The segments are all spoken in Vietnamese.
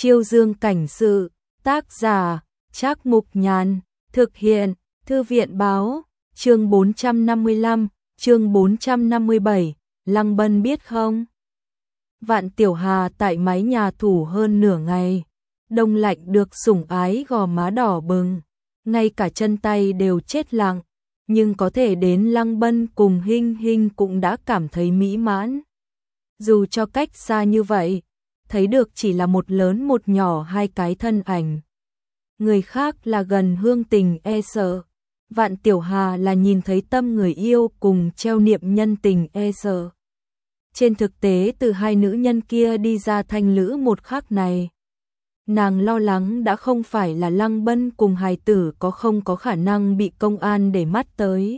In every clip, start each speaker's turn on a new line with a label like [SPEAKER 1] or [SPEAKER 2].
[SPEAKER 1] Chiêu Dương cảnh sự, tác giả, Trác Mục Nhàn, thực hiện, Thư viện báo, chương 455, chương 457, Lăng Bân biết không? Vạn Tiểu Hà tại mái nhà thủ hơn nửa ngày, đông lạnh được sủng ái gò má đỏ bừng, ngay cả chân tay đều chết lặng, nhưng có thể đến Lăng Bân cùng Hinh Hinh cũng đã cảm thấy mỹ mãn. Dù cho cách xa như vậy, thấy được chỉ là một lớn một nhỏ hai cái thân ảnh. Người khác là gần hương tình e sợ, Vạn Tiểu Hà là nhìn thấy tâm người yêu cùng treo niệm nhân tình e sợ. Trên thực tế từ hai nữ nhân kia đi ra thanh lữ một khắc này, nàng lo lắng đã không phải là Lăng Bân cùng hài tử không có khả năng bị công an để mắt tới,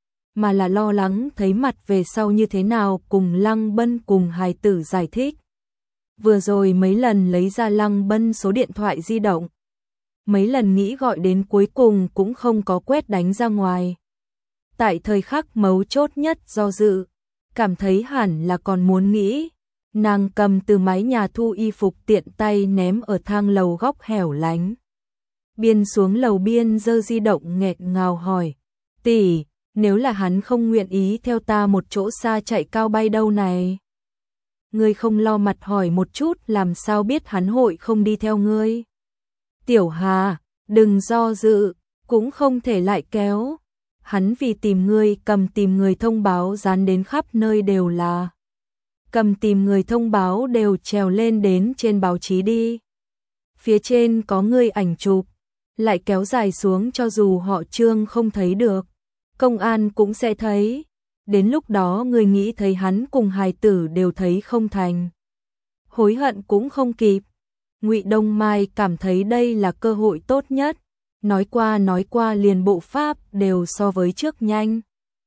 [SPEAKER 1] mà là lo lắng thấy mặt về sau như thế nào cùng Lăng Bân cùng hài tử giải thích. Vừa rồi mấy lần lấy ra Lăng Bân số điện thoại di động, mấy lần nghĩ gọi đến cuối cùng cũng không có quét đánh ra ngoài. Tại thời khắc mấu chốt nhất do dự, cảm thấy hẳn là còn muốn nghĩ, nàng cầm từ mái nhà thu y phục tiện tay ném ở thang lầu góc hẻo lánh. Biên xuống lầu biên giơ di động nghẹn ngào hỏi, tỷ, nếu là hắn không nguyện ý theo ta một chỗ xa chạy cao bay đâu này? Ngươi không lo mặt hỏi một chút làm sao biết hắn hội không đi theo ngươi? Tiểu Hà, đừng do dự, cũng không thể lại kéo. Hắn vì tìm ngươi cầm tìm người thông báo dán đến khắp nơi đều là. Cầm tìm người thông báo đều trèo lên đến trên báo chí đi. Phía trên có ngươi ảnh chụp, lại kéo dài xuống cho dù họ Trương không thấy được, công an cũng sẽ thấy. Đến lúc đó người nghĩ thấy hắn cùng hài tử đều thấy không thành. Hối hận cũng không kịp. Ngụy Đông Mai cảm thấy đây là cơ hội tốt nhất. Nói qua liền bộ pháp đều so với trước nhanh.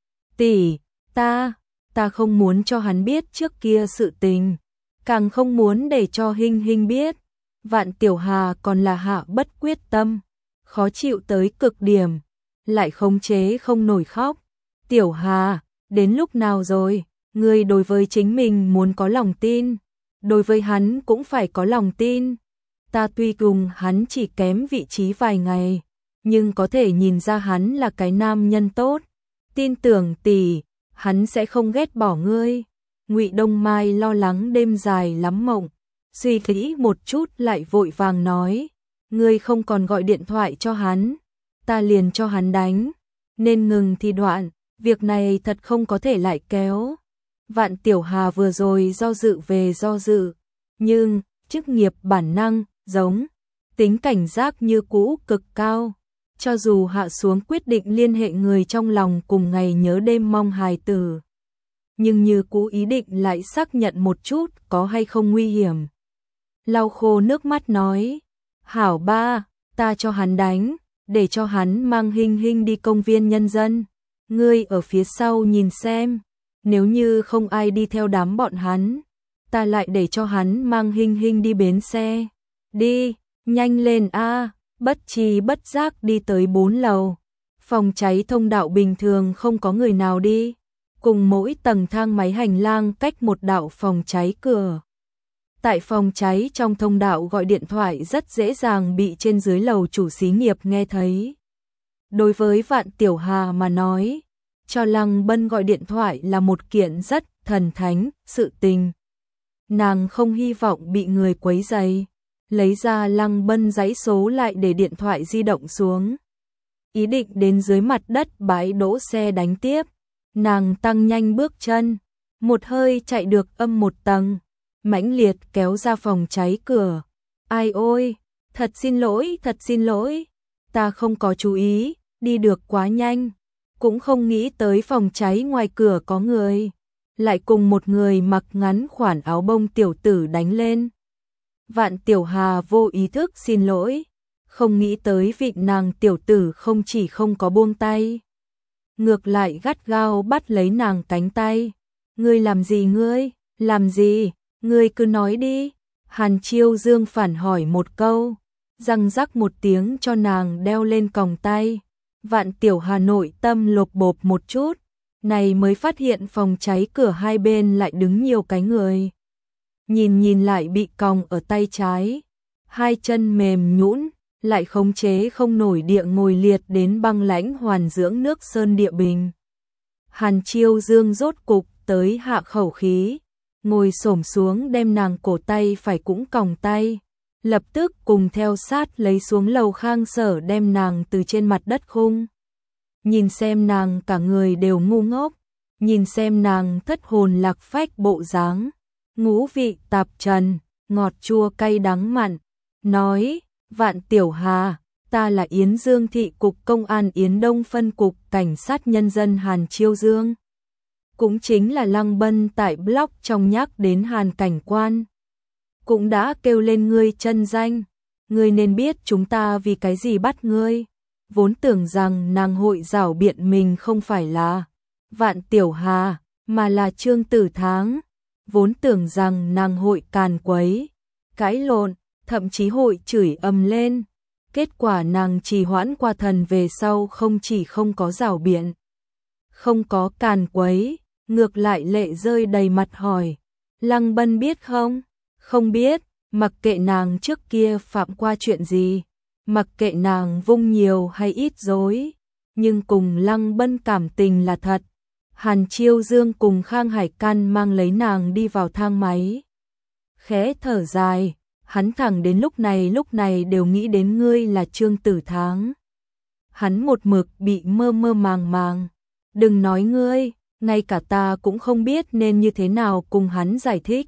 [SPEAKER 1] Tỷ, ta không muốn cho hắn biết trước kia sự tình. Càng không muốn để cho Hinh Hinh biết. Vạn Tiểu Hà còn là hạ bất quyết tâm. Khó chịu tới cực điểm. Lại khống chế không nổi khóc. Tiểu Hà, đến lúc nào rồi? Ngươi đối với chính mình muốn có lòng tin. Đối với hắn cũng phải có lòng tin. Ta tuy cùng hắn chỉ kém vị trí vài ngày, nhưng có thể nhìn ra hắn là cái nam nhân tốt. Tin tưởng tỷ, hắn sẽ không ghét bỏ ngươi. Ngụy Đông Mai lo lắng đêm dài lắm mộng, suy nghĩ một chút lại vội vàng nói, ngươi không còn gọi điện thoại cho hắn, ta liền cho hắn đánh, nên ngừng thì đoạn, việc này thật không có thể lại kéo. Vạn Tiểu Hà vừa rồi do dự về do dự, nhưng chức nghiệp bản năng giống, tính cảnh giác như cũ cực cao. Cho dù hạ xuống quyết định liên hệ người trong lòng cùng ngày nhớ đêm mong hài tử, nhưng như cũ ý định lại xác nhận một chút có hay không nguy hiểm. Lau khô nước mắt nói, hảo ba, ta cho hắn đánh, để cho hắn mang Hinh Hinh đi công viên nhân dân. Ngươi ở phía sau nhìn xem, nếu như không ai đi theo đám bọn hắn, ta lại để cho hắn mang Hinh Hinh đi bến xe. Đi, nhanh lên a. Bất tri bất giác đi tới 4 lầu. Phòng cháy thông đạo bình thường không có người nào đi, cùng mỗi tầng thang máy hành lang cách một đạo phòng cháy cửa. Tại phòng cháy trong thông đạo gọi điện thoại rất dễ dàng bị trên dưới lầu chủ xí nghiệp nghe thấy. Đối với Vạn Tiểu Hà mà nói, cho Lăng Bân gọi điện thoại là một kiện rất thần thánh sự tình. Nàng không hy vọng bị người quấy rầy. Lấy ra Lăng Bân dãy số lại để điện thoại di động xuống. Ý định đến dưới mặt đất bãi đỗ xe đánh tiếp. Nàng tăng nhanh bước chân, một hơi chạy được âm một tầng, mãnh liệt kéo ra phòng cháy cửa. Ai ôi, thật xin lỗi, ta không có chú ý, đi được quá nhanh, cũng không nghĩ tới phòng cháy ngoài cửa có người, lại cùng một người mặc ngắn khoản áo bông tiểu tử đánh lên. Vạn Tiểu Hà vô ý thức xin lỗi, không nghĩ tới vị nàng tiểu tử không chỉ không có buông tay, ngược lại gắt gao bắt lấy nàng cánh tay. Ngươi làm gì ngươi? Làm gì? Ngươi cứ nói đi. Hàn Chiêu Dương phản hỏi một câu, răng rắc một tiếng cho nàng đeo lên còng tay. Vạn Tiểu Hà nội tâm lột bột một chút, này mới phát hiện phòng cháy cửa hai bên lại đứng nhiều cái người. Nhìn lại bị còng ở tay trái, hai chân mềm nhũn, lại khống chế không nổi địa ngồi liệt đến băng lãnh hoàn dưỡng nước sơn địa bình. Hàn Chiêu Dương rốt cục tới hạ khẩu khí, ngồi xổm xuống đem nàng cổ tay phải cũng còng tay, lập tức cùng theo sát lấy xuống lầu Khang Sở đem nàng từ trên mặt đất khung. Nhìn xem nàng cả người đều ngu ngốc, nhìn xem nàng thất hồn lạc phách bộ dáng, ngũ vị tạp trần, ngọt chua cay đắng mặn, nói: Vạn Tiểu Hà, ta là Yến Dương thị cục công an Yến Đông phân cục cảnh sát nhân dân Hàn Chiêu Dương. Cũng chính là Lăng Bân tại blog trong nhắc đến Hàn cảnh quan. Cũng đã kêu lên ngươi chân danh, ngươi nên biết chúng ta vì cái gì bắt ngươi. Vốn tưởng rằng nàng hội giảo biện mình không phải là Vạn Tiểu Hà, mà là Trương Tử Tháng. Vốn tưởng rằng nàng hội càn quấy, cãi lộn, thậm chí hội chửi ầm lên. Kết quả nàng trì hoãn qua thần về sau không chỉ không có giảo biện, không có càn quấy, ngược lại lệ rơi đầy mặt hỏi: Lăng Bân biết không? Không biết, mặc kệ nàng trước kia phạm qua chuyện gì, mặc kệ nàng vung nhiều hay ít dối, nhưng cùng Lăng Bân cảm tình là thật. Hàn Chiêu Dương cùng Khang Hải Căn mang lấy nàng đi vào thang máy. Khẽ thở dài, hắn thẳng đến lúc này đều nghĩ đến ngươi là Trương Tử Tháng. Hắn một mực bị mơ mơ màng màng. Đừng nói ngươi, ngay cả ta cũng không biết nên như thế nào cùng hắn giải thích.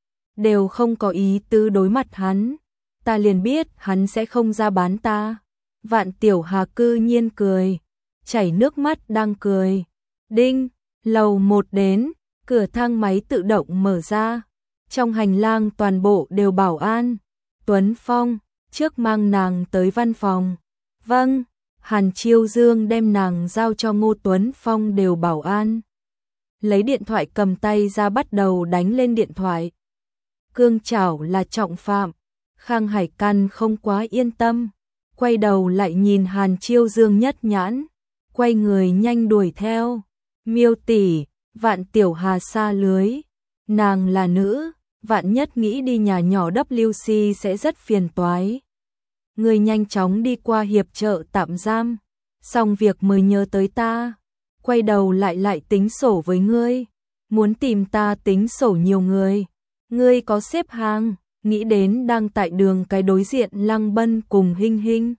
[SPEAKER 1] Đều không có ý tứ đối mặt hắn. Ta liền biết hắn sẽ không ra bán ta. Vạn Tiểu Hà cư nhiên cười, chảy nước mắt đang cười. Đinh, lầu 1 đến, cửa thang máy tự động mở ra. Trong hành lang toàn bộ đều bảo an. Tuấn Phong, trước mang nàng tới văn phòng. Vâng, Hàn Chiêu Dương đem nàng giao cho Ngô Tuấn Phong đều bảo an. Lấy điện thoại cầm tay ra bắt đầu đánh lên điện thoại. Cương Trảo là trọng phạm. Khang Hải Căn không quá yên tâm, quay đầu lại nhìn Hàn Chiêu Dương nhất nhãn, quay người nhanh đuổi theo. Miêu tỷ, Vạn Tiểu Hà xa lưới, nàng là nữ, vạn nhất nghĩ đi nhà nhỏ WC sẽ rất phiền toái. Người nhanh chóng đi qua hiệp trợ tạm giam, xong việc mới nhớ tới ta, quay đầu lại tính sổ với ngươi, muốn tìm ta tính sổ nhiều người, ngươi có xếp hàng. Nghĩ đến đang tại đường cái đối diện Lăng Bân cùng Hinh Hinh.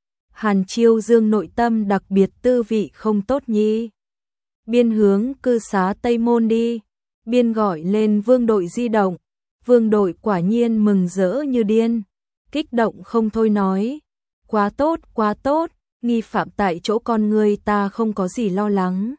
[SPEAKER 1] Hàn Chiêu Dương nội tâm đặc biệt tư vị không tốt nhi. Biên hướng cư xá Tây Môn đi, biên gọi lên Vương đội di động. Vương đội quả nhiên mừng rỡ như điên, kích động không thôi nói: quá tốt, nghi phạm tại chỗ con người ta không có gì lo lắng.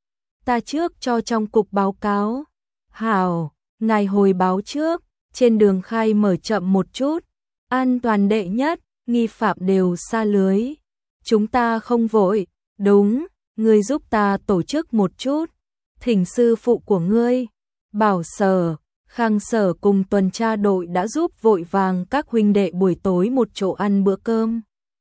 [SPEAKER 1] Ta trước cho trong cục báo cáo. Hảo, ngài hồi báo trước. Trên đường khai mở chậm một chút, an toàn đệ nhất, nghi phạm đều xa lưới. Chúng ta không vội, đúng, ngươi giúp ta tổ chức một chút. Thỉnh sư phụ của ngươi, Bảo Sở, Khang Sở cùng tuần tra đội đã giúp vội vàng các huynh đệ buổi tối một chỗ ăn bữa cơm.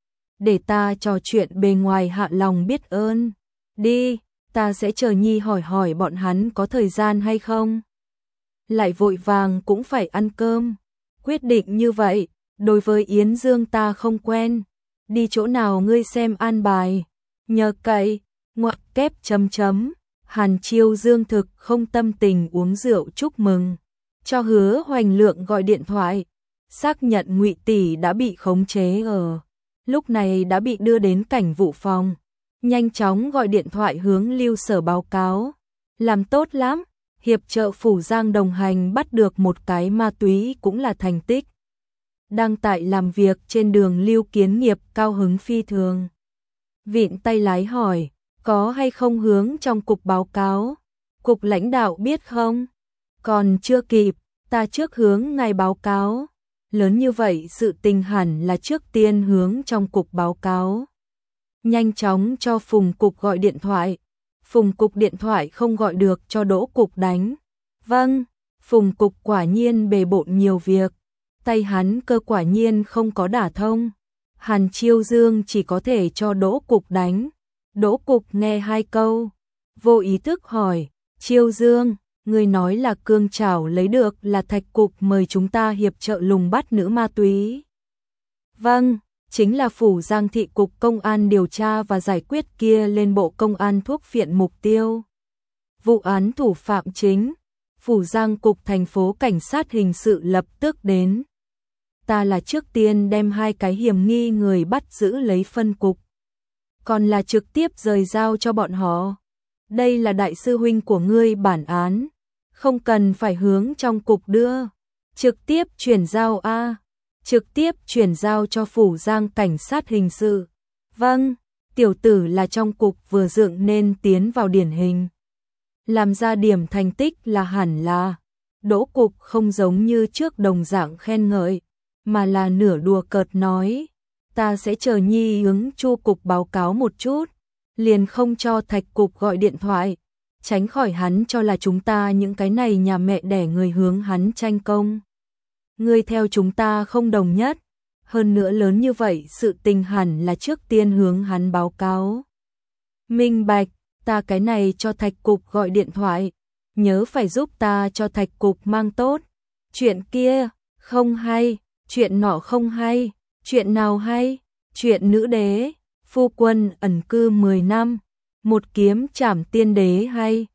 [SPEAKER 1] Để ta trò chuyện bề ngoài hạ lòng biết ơn. Đi, ta sẽ chờ nhi hỏi bọn hắn có thời gian hay không. Lại vội vàng cũng phải ăn cơm. Quyết định như vậy, đối với Yến Dương ta không quen. Đi chỗ nào ngươi xem an bài. Nhờ cậy, ngoặc kép chấm chấm. Hàn Chiêu Dương thực không tâm tình uống rượu chúc mừng. Cho Hứa Hoành Lượng gọi điện thoại. Xác nhận Ngụy tỷ đã bị khống chế ở. Lúc này đã bị đưa đến cảnh vụ phòng. Nhanh chóng gọi điện thoại hướng Lưu Sở báo cáo. Làm tốt lắm. Hiệp trợ Phủ Giang đồng hành bắt được một cái ma túy cũng là thành tích. Đang tại làm việc trên đường Lưu Kiến Nghiệp cao hứng phi thường. Vịn tay lái hỏi, có hay không hướng trong cục báo cáo? Cục lãnh đạo biết không? Còn chưa kịp, ta trước hướng ngài báo cáo. Lớn như vậy sự tình hẳn là trước tiên hướng trong cục báo cáo. Nhanh chóng cho Phùng cục gọi điện thoại. Phùng cục điện thoại không gọi được cho Đỗ cục đánh. Vâng, Phùng cục quả nhiên bề bộn nhiều việc. Tay hắn cơ quả nhiên không có đả thông. Hàn Chiêu Dương chỉ có thể cho Đỗ cục đánh. Đỗ cục nghe 2 câu, vô ý thức hỏi: Chiêu Dương, người nói là Cương Trảo lấy được là Thạch cục mời chúng ta hiệp trợ lùng bắt nữ ma túy. Vâng, chính là Phủ Giang thị cục công an điều tra và giải quyết kia lên Bộ Công an thuốc viện mục tiêu. Vụ án thủ phạm chính, Phủ Giang cục thành phố cảnh sát hình sự lập tức đến. Ta là trước tiên đem 2 cái hiểm nghi người bắt giữ lấy phân cục, còn là trực tiếp rời giao cho bọn họ. Đây là đại sư huynh của ngươi bản án, không cần phải hướng trong cục đưa, trực tiếp chuyển giao trực tiếp chuyển giao cho Phủ Giang cảnh sát hình sự. Vâng, tiểu tử là trong cục vừa dựng nên tiến vào điển hình. Làm ra điểm thành tích là hẳn là, Đỗ cục không giống như trước đồng dạng khen ngợi, mà là nửa đùa cợt nói, ta sẽ chờ Nhi ứng Chu cục báo cáo một chút, liền không cho Thạch cục gọi điện thoại, tránh khỏi hắn cho là chúng ta những cái này nhà mẹ đẻ người hướng hắn tranh công. Ngươi theo chúng ta không đồng nhất, hơn nữa lớn như vậy sự tình hẳn là trước tiên hướng hắn báo cáo. Minh bạch, ta cái này cho Thạch cục gọi điện thoại, nhớ phải giúp ta cho Thạch cục mang tốt. Chuyện kia, không hay, chuyện nọ không hay, chuyện nào hay, chuyện nữ đế, phu quân ẩn cư 10 năm, một kiếm trảm tiên đế hay.